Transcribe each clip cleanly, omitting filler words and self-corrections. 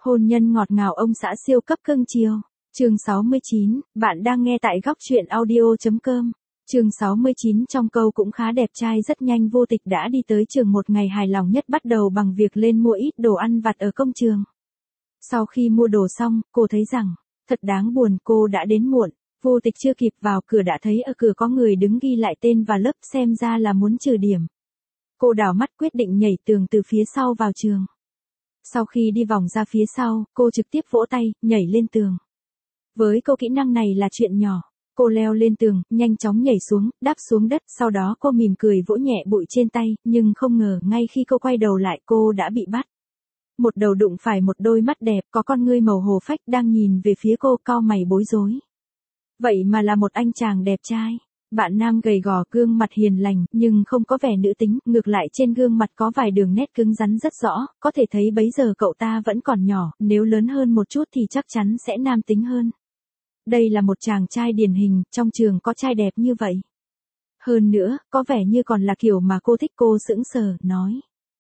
Hôn nhân ngọt ngào ông xã siêu cấp cưng chiều. Chương 69, bạn đang nghe tại góc truyện audio.com. Chương 69 trong câu cũng khá đẹp trai rất nhanh Vô Tịch đã đi tới trường một ngày hài lòng nhất bắt đầu bằng việc lên mua ít đồ ăn vặt ở công trường. Sau khi mua đồ xong, cô thấy rằng, thật đáng buồn cô đã đến muộn. Vô Tịch chưa kịp vào cửa đã thấy ở cửa có người đứng ghi lại tên và lớp xem ra là muốn trừ điểm. Cô đảo mắt quyết định nhảy tường từ phía sau vào trường. Sau khi đi vòng ra phía sau, cô trực tiếp vỗ tay, nhảy lên tường. Với cô kỹ năng này là chuyện nhỏ. Cô leo lên tường, nhanh chóng nhảy xuống, đáp xuống đất, sau đó cô mỉm cười vỗ nhẹ bụi trên tay, nhưng không ngờ ngay khi cô quay đầu lại cô đã bị bắt. Một đầu đụng phải một đôi mắt đẹp, có con ngươi màu hồ phách đang nhìn về phía cô cau mày bối rối. Vậy mà là một anh chàng đẹp trai. Bạn nam gầy gò gương mặt hiền lành, nhưng không có vẻ nữ tính, ngược lại trên gương mặt có vài đường nét cứng rắn rất rõ, có thể thấy bấy giờ cậu ta vẫn còn nhỏ, nếu lớn hơn một chút thì chắc chắn sẽ nam tính hơn. Đây là một chàng trai điển hình, trong trường có trai đẹp như vậy. Hơn nữa, có vẻ như còn là kiểu mà cô thích. Cô sững sờ, nói.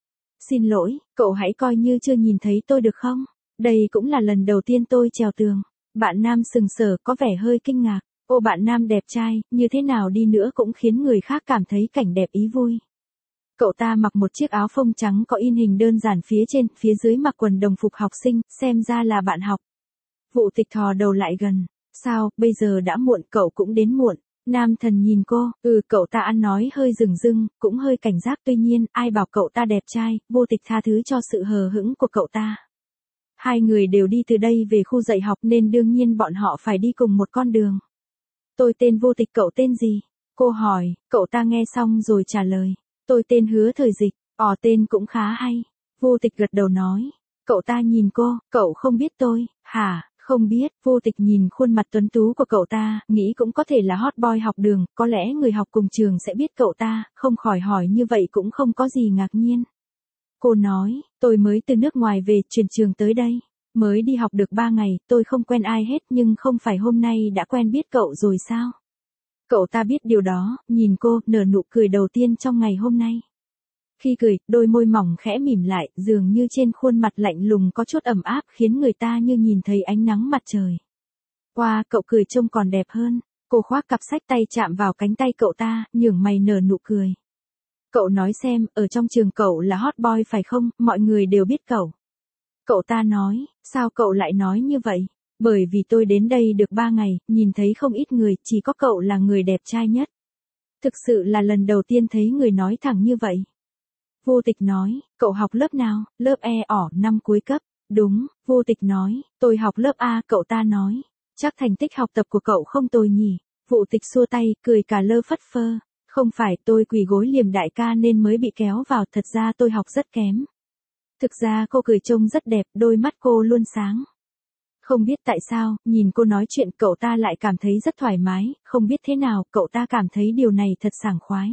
Xin lỗi, cậu hãy coi như chưa nhìn thấy tôi được không? Đây cũng là lần đầu tiên tôi trèo tường. Bạn nam sừng sờ có vẻ hơi kinh ngạc. Ô bạn nam đẹp trai, như thế nào đi nữa cũng khiến người khác cảm thấy cảnh đẹp ý vui. Cậu ta mặc một chiếc áo phông trắng có in hình đơn giản phía trên, phía dưới mặc quần đồng phục học sinh, xem ra là bạn học. Vụ Tịch thò đầu lại gần. Sao, bây giờ đã muộn, cậu cũng đến muộn. Nam thần nhìn cô, cậu ta ăn nói hơi rừng rưng, cũng hơi cảnh giác, tuy nhiên, ai bảo cậu ta đẹp trai, Vô Tịch tha thứ cho sự hờ hững của cậu ta. Hai người đều đi từ đây về khu dạy học nên đương nhiên bọn họ phải đi cùng một con đường. Tôi tên Vô Tịch, cậu tên gì? Cô hỏi, cậu ta nghe xong rồi trả lời. Tôi tên Hứa Thời Dịch, tên cũng khá hay. Vô Tịch gật đầu nói. Cậu ta nhìn cô, cậu không biết tôi, hả? Không biết. Vô Tịch nhìn khuôn mặt tuấn tú của cậu ta, nghĩ cũng có thể là hot boy học đường, có lẽ người học cùng trường sẽ biết cậu ta, không khỏi hỏi như vậy cũng không có gì ngạc nhiên. Cô nói, tôi mới từ nước ngoài về, chuyển trường tới đây. Mới đi học được 3 ngày, tôi không quen ai hết nhưng không phải hôm nay đã quen biết cậu rồi sao? Cậu ta biết điều đó, nhìn cô, nở nụ cười đầu tiên trong ngày hôm nay. Khi cười, đôi môi mỏng khẽ mỉm lại, dường như trên khuôn mặt lạnh lùng có chút ẩm áp khiến người ta như nhìn thấy ánh nắng mặt trời. Wow, cậu cười trông còn đẹp hơn. Cô khoác cặp sách tay chạm vào cánh tay cậu ta, nhướng mày nở nụ cười. Cậu nói xem, ở trong trường cậu là hot boy phải không, mọi người đều biết cậu. Cậu ta nói, sao cậu lại nói như vậy? Bởi vì tôi đến đây được 3 ngày, nhìn thấy không ít người, chỉ có cậu là người đẹp trai nhất. Thực sự là lần đầu tiên thấy người nói thẳng như vậy. Vô Tịch nói, cậu học lớp nào? Lớp E, năm cuối cấp. Đúng, Vô Tịch nói, tôi học lớp A. Cậu ta nói, chắc thành tích học tập của cậu không tồi nhỉ. Vô Tịch xua tay, cười cả lơ phất phơ. Không phải, tôi quỳ gối liềm đại ca nên mới bị kéo vào, thật ra tôi học rất kém. Thực ra cô cười trông rất đẹp, đôi mắt cô luôn sáng. Không biết tại sao, nhìn cô nói chuyện cậu ta lại cảm thấy rất thoải mái, không biết thế nào, cậu ta cảm thấy điều này thật sảng khoái.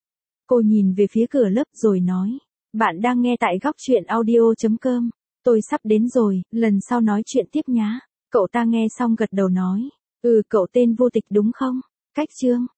Cô nhìn về phía cửa lớp rồi nói, bạn đang nghe tại góc truyện audio.com, tôi sắp đến rồi, lần sau nói chuyện tiếp nhá. Cậu ta nghe xong gật đầu nói, cậu tên Vô Tịch đúng không? Cách chương.